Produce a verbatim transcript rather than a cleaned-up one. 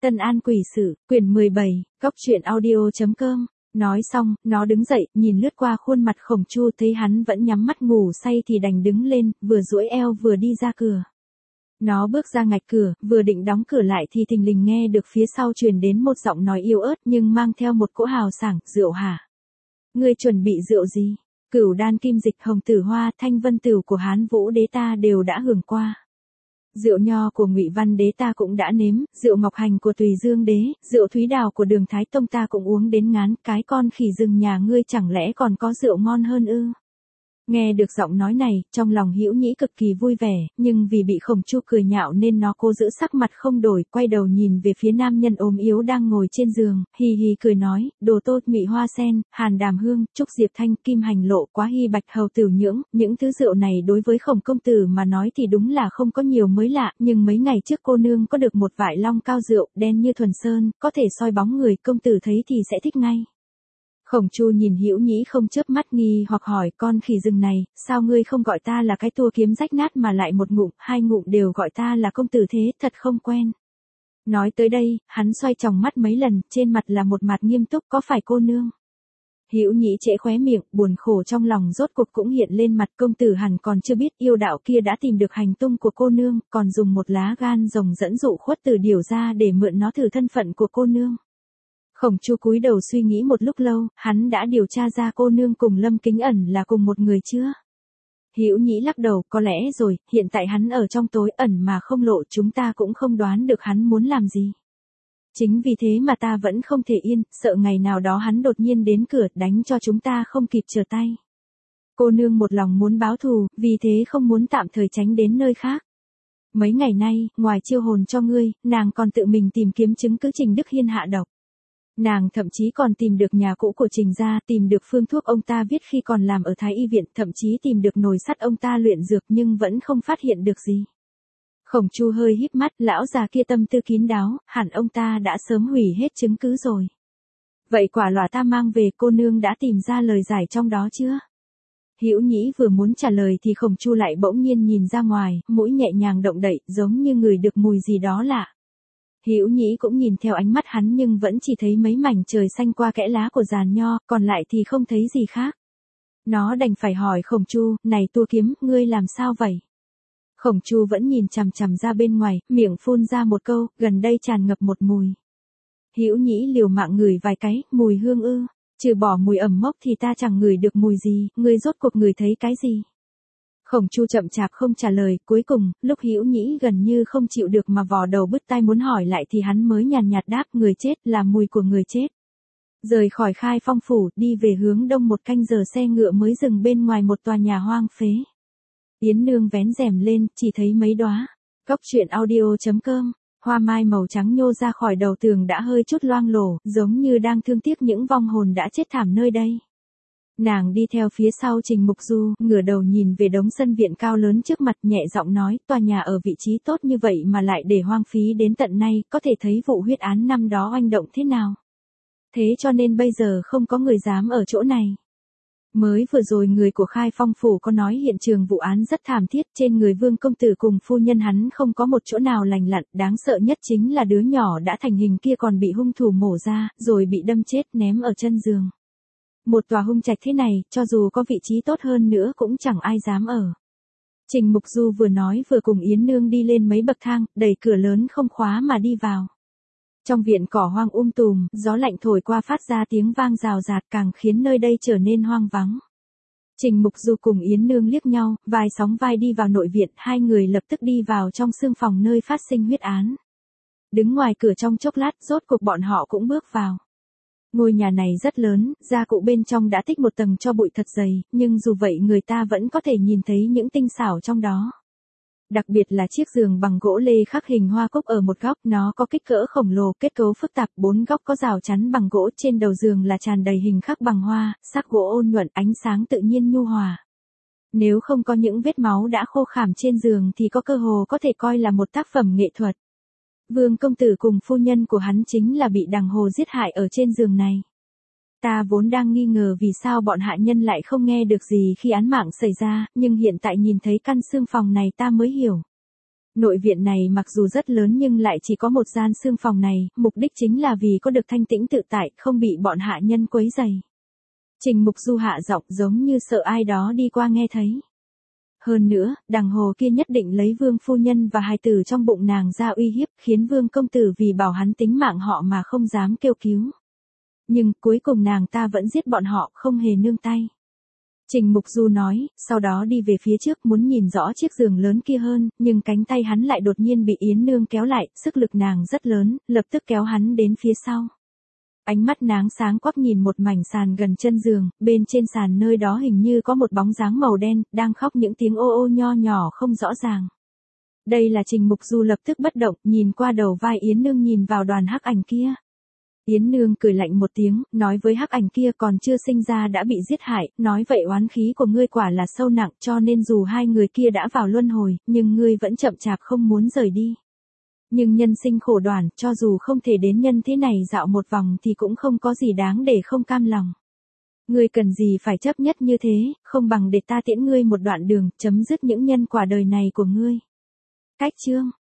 Tân An Quỷ Sự, quyển mười bảy, góc truyện audio.com. Nói xong, nó đứng dậy, nhìn lướt qua khuôn mặt Khổng Chu thấy hắn vẫn nhắm mắt ngủ say thì đành đứng lên, vừa duỗi eo vừa đi ra cửa. Nó bước ra ngạch cửa, vừa định đóng cửa lại thì thình lình nghe được phía sau truyền đến một giọng nói yếu ớt nhưng mang theo một cỗ hào sảng, rượu hả? Ngươi chuẩn bị rượu gì? Cửu đan kim dịch, hồng tử hoa, thanh vân tửu của Hán Vũ đế ta đều đã hưởng qua. Rượu nho của Ngụy Văn đế ta cũng đã nếm, rượu ngọc hành của Tùy Dương đế, rượu thúy đào của Đường Thái Tông ta cũng uống đến ngán, cái con khỉ rừng nhà ngươi chẳng lẽ còn có rượu ngon hơn ư? Nghe được giọng nói này, trong lòng Hữu Nhĩ cực kỳ vui vẻ, nhưng vì bị Khổng Chu cười nhạo nên nó cố giữ sắc mặt không đổi, quay đầu nhìn về phía nam nhân ốm yếu đang ngồi trên giường, hì hì cười nói, đồ tốt Ngụy Hoa Sen, Hàn Đàm Hương, Trúc Diệp Thanh, Kim Hành Lộ, Quá Hy Bạch Hầu Tử Nhưỡng, những thứ rượu này đối với Khổng công tử mà nói thì đúng là không có nhiều mới lạ, nhưng mấy ngày trước cô nương có được một vại long cao rượu, đen như thuần sơn, có thể soi bóng người, công tử thấy thì sẽ thích ngay. Khổng Chu nhìn Hữu Nhĩ không chớp mắt nghi hoặc hỏi, con khỉ rừng này, sao ngươi không gọi ta là cái tua kiếm rách nát mà lại một ngụm, hai ngụm đều gọi ta là công tử thế, thật không quen. Nói tới đây, hắn xoay tròng mắt mấy lần, trên mặt là một mặt nghiêm túc, có phải cô nương? Hữu Nhĩ trễ khóe miệng, buồn khổ trong lòng rốt cuộc cũng hiện lên mặt, công tử hẳn còn chưa biết yêu đạo kia đã tìm được hành tung của cô nương, còn dùng một lá gan rồng dẫn dụ Khuất Tử Điểu ra để mượn nó thử thân phận của cô nương. Khổng Chu cúi đầu suy nghĩ một lúc lâu, hắn đã điều tra ra cô nương cùng Lâm Kính Ẩn là cùng một người chưa? Hữu Nhĩ lắc đầu, có lẽ rồi, hiện tại hắn ở trong tối ẩn mà không lộ, chúng ta cũng không đoán được hắn muốn làm gì. Chính vì thế mà ta vẫn không thể yên, sợ ngày nào đó hắn đột nhiên đến cửa, đánh cho chúng ta không kịp trở tay. Cô nương một lòng muốn báo thù, vì thế không muốn tạm thời tránh đến nơi khác. Mấy ngày nay, ngoài chiêu hồn cho ngươi, nàng còn tự mình tìm kiếm chứng cứ Trình Đức Hiên hạ độc. Nàng thậm chí còn tìm được nhà cũ của Trình gia, tìm được phương thuốc ông ta viết khi còn làm ở Thái Y viện, thậm chí tìm được nồi sắt ông ta luyện dược nhưng vẫn không phát hiện được gì. Khổng Chu hơi híp mắt, lão già kia tâm tư kín đáo, hẳn ông ta đã sớm hủy hết chứng cứ rồi. Vậy quả lọa ta mang về, cô nương đã tìm ra lời giải trong đó chưa? Hữu Nhĩ vừa muốn trả lời thì Khổng Chu lại bỗng nhiên nhìn ra ngoài, mũi nhẹ nhàng động đậy, giống như ngửi được mùi gì đó lạ. Hữu Nhĩ cũng nhìn theo ánh mắt hắn nhưng vẫn chỉ thấy mấy mảnh trời xanh qua kẽ lá của giàn nho, còn lại thì không thấy gì khác. Nó đành phải hỏi Khổng Chu, này tua kiếm, ngươi làm sao vậy? Khổng Chu vẫn nhìn chằm chằm ra bên ngoài, miệng phun ra một câu, gần đây tràn ngập một mùi. Hữu Nhĩ liều mạng ngửi vài cái, mùi hương ư, trừ bỏ mùi ẩm mốc thì ta chẳng ngửi được mùi gì, ngươi rốt cuộc ngửi thấy cái gì? Khổng Chu chậm chạp không trả lời, cuối cùng, lúc Hữu Nhĩ gần như không chịu được mà vò đầu bứt tai muốn hỏi lại thì hắn mới nhàn nhạt đáp, người chết là mùi của người chết. Rời khỏi Khai Phong phủ, đi về hướng đông một canh giờ xe ngựa mới dừng bên ngoài một tòa nhà hoang phế. Yến Nương vén rèm lên, chỉ thấy mấy đóa. Góc truyện audio.com, hoa mai màu trắng nhô ra khỏi đầu tường đã hơi chút loang lổ, giống như đang thương tiếc những vong hồn đã chết thảm nơi đây. Nàng đi theo phía sau Trình Mục Du, ngửa đầu nhìn về đống sân viện cao lớn trước mặt, nhẹ giọng nói, tòa nhà ở vị trí tốt như vậy mà lại để hoang phí đến tận nay, có thể thấy vụ huyết án năm đó oanh động thế nào. Thế cho nên bây giờ không có người dám ở chỗ này. Mới vừa rồi người của Khai Phong phủ có nói hiện trường vụ án rất thảm thiết, trên người Vương công tử cùng phu nhân hắn không có một chỗ nào lành lặn, đáng sợ nhất chính là đứa nhỏ đã thành hình kia còn bị hung thủ mổ ra, rồi bị đâm chết ném ở chân giường. Một tòa hung trạch thế này, cho dù có vị trí tốt hơn nữa cũng chẳng ai dám ở. Trình Mục Du vừa nói vừa cùng Yến Nương đi lên mấy bậc thang, đẩy cửa lớn không khóa mà đi vào. Trong viện cỏ hoang um tùm, gió lạnh thổi qua phát ra tiếng vang rào rạt càng khiến nơi đây trở nên hoang vắng. Trình Mục Du cùng Yến Nương liếc nhau, vai sóng vai đi vào nội viện, hai người lập tức đi vào trong xương phòng nơi phát sinh huyết án. Đứng ngoài cửa trong chốc lát, rốt cuộc bọn họ cũng bước vào. Ngôi nhà này rất lớn, gia cụ bên trong đã tích một tầng cho bụi thật dày, nhưng dù vậy người ta vẫn có thể nhìn thấy những tinh xảo trong đó. Đặc biệt là chiếc giường bằng gỗ lê khắc hình hoa cúc ở một góc, nó có kích cỡ khổng lồ, kết cấu phức tạp, bốn góc có rào chắn bằng gỗ, trên đầu giường là tràn đầy hình khắc bằng hoa, sắc gỗ ôn nhuận, ánh sáng tự nhiên nhu hòa. Nếu không có những vết máu đã khô khảm trên giường thì có cơ hồ có thể coi là một tác phẩm nghệ thuật. Vương công tử cùng phu nhân của hắn chính là bị đằng hồ giết hại ở trên giường này. Ta vốn đang nghi ngờ vì sao bọn hạ nhân lại không nghe được gì khi án mạng xảy ra, nhưng hiện tại nhìn thấy căn xương phòng này ta mới hiểu. Nội viện này mặc dù rất lớn nhưng lại chỉ có một gian xương phòng này, mục đích chính là vì có được thanh tĩnh tự tại, không bị bọn hạ nhân quấy rầy. Trình Mục Du hạ giọng giống như sợ ai đó đi qua nghe thấy. Hơn nữa, đằng hồ kia nhất định lấy Vương phu nhân và hài tử trong bụng nàng ra uy hiếp, khiến Vương công tử vì bảo hắn tính mạng họ mà không dám kêu cứu. Nhưng cuối cùng nàng ta vẫn giết bọn họ, không hề nương tay. Trình Mục Du nói, sau đó đi về phía trước muốn nhìn rõ chiếc giường lớn kia hơn, nhưng cánh tay hắn lại đột nhiên bị Yến Nương kéo lại, sức lực nàng rất lớn, lập tức kéo hắn đến phía sau. Ánh mắt nàng sáng quắc nhìn một mảnh sàn gần chân giường, bên trên sàn nơi đó hình như có một bóng dáng màu đen, đang khóc những tiếng ô ô nho nhỏ không rõ ràng. Đây là Trình Mục Du lập tức bất động, nhìn qua đầu vai Yến Nương nhìn vào đoàn hắc ảnh kia. Yến Nương cười lạnh một tiếng, nói với hắc ảnh kia còn chưa sinh ra đã bị giết hại, nói vậy oán khí của ngươi quả là sâu nặng cho nên dù hai người kia đã vào luân hồi, nhưng ngươi vẫn chậm chạp không muốn rời đi. Nhưng nhân sinh khổ đoản, cho dù không thể đến nhân thế này dạo một vòng thì cũng không có gì đáng để không cam lòng. Ngươi cần gì phải chấp nhất như thế, không bằng để ta tiễn ngươi một đoạn đường, chấm dứt những nhân quả đời này của ngươi. Cách chương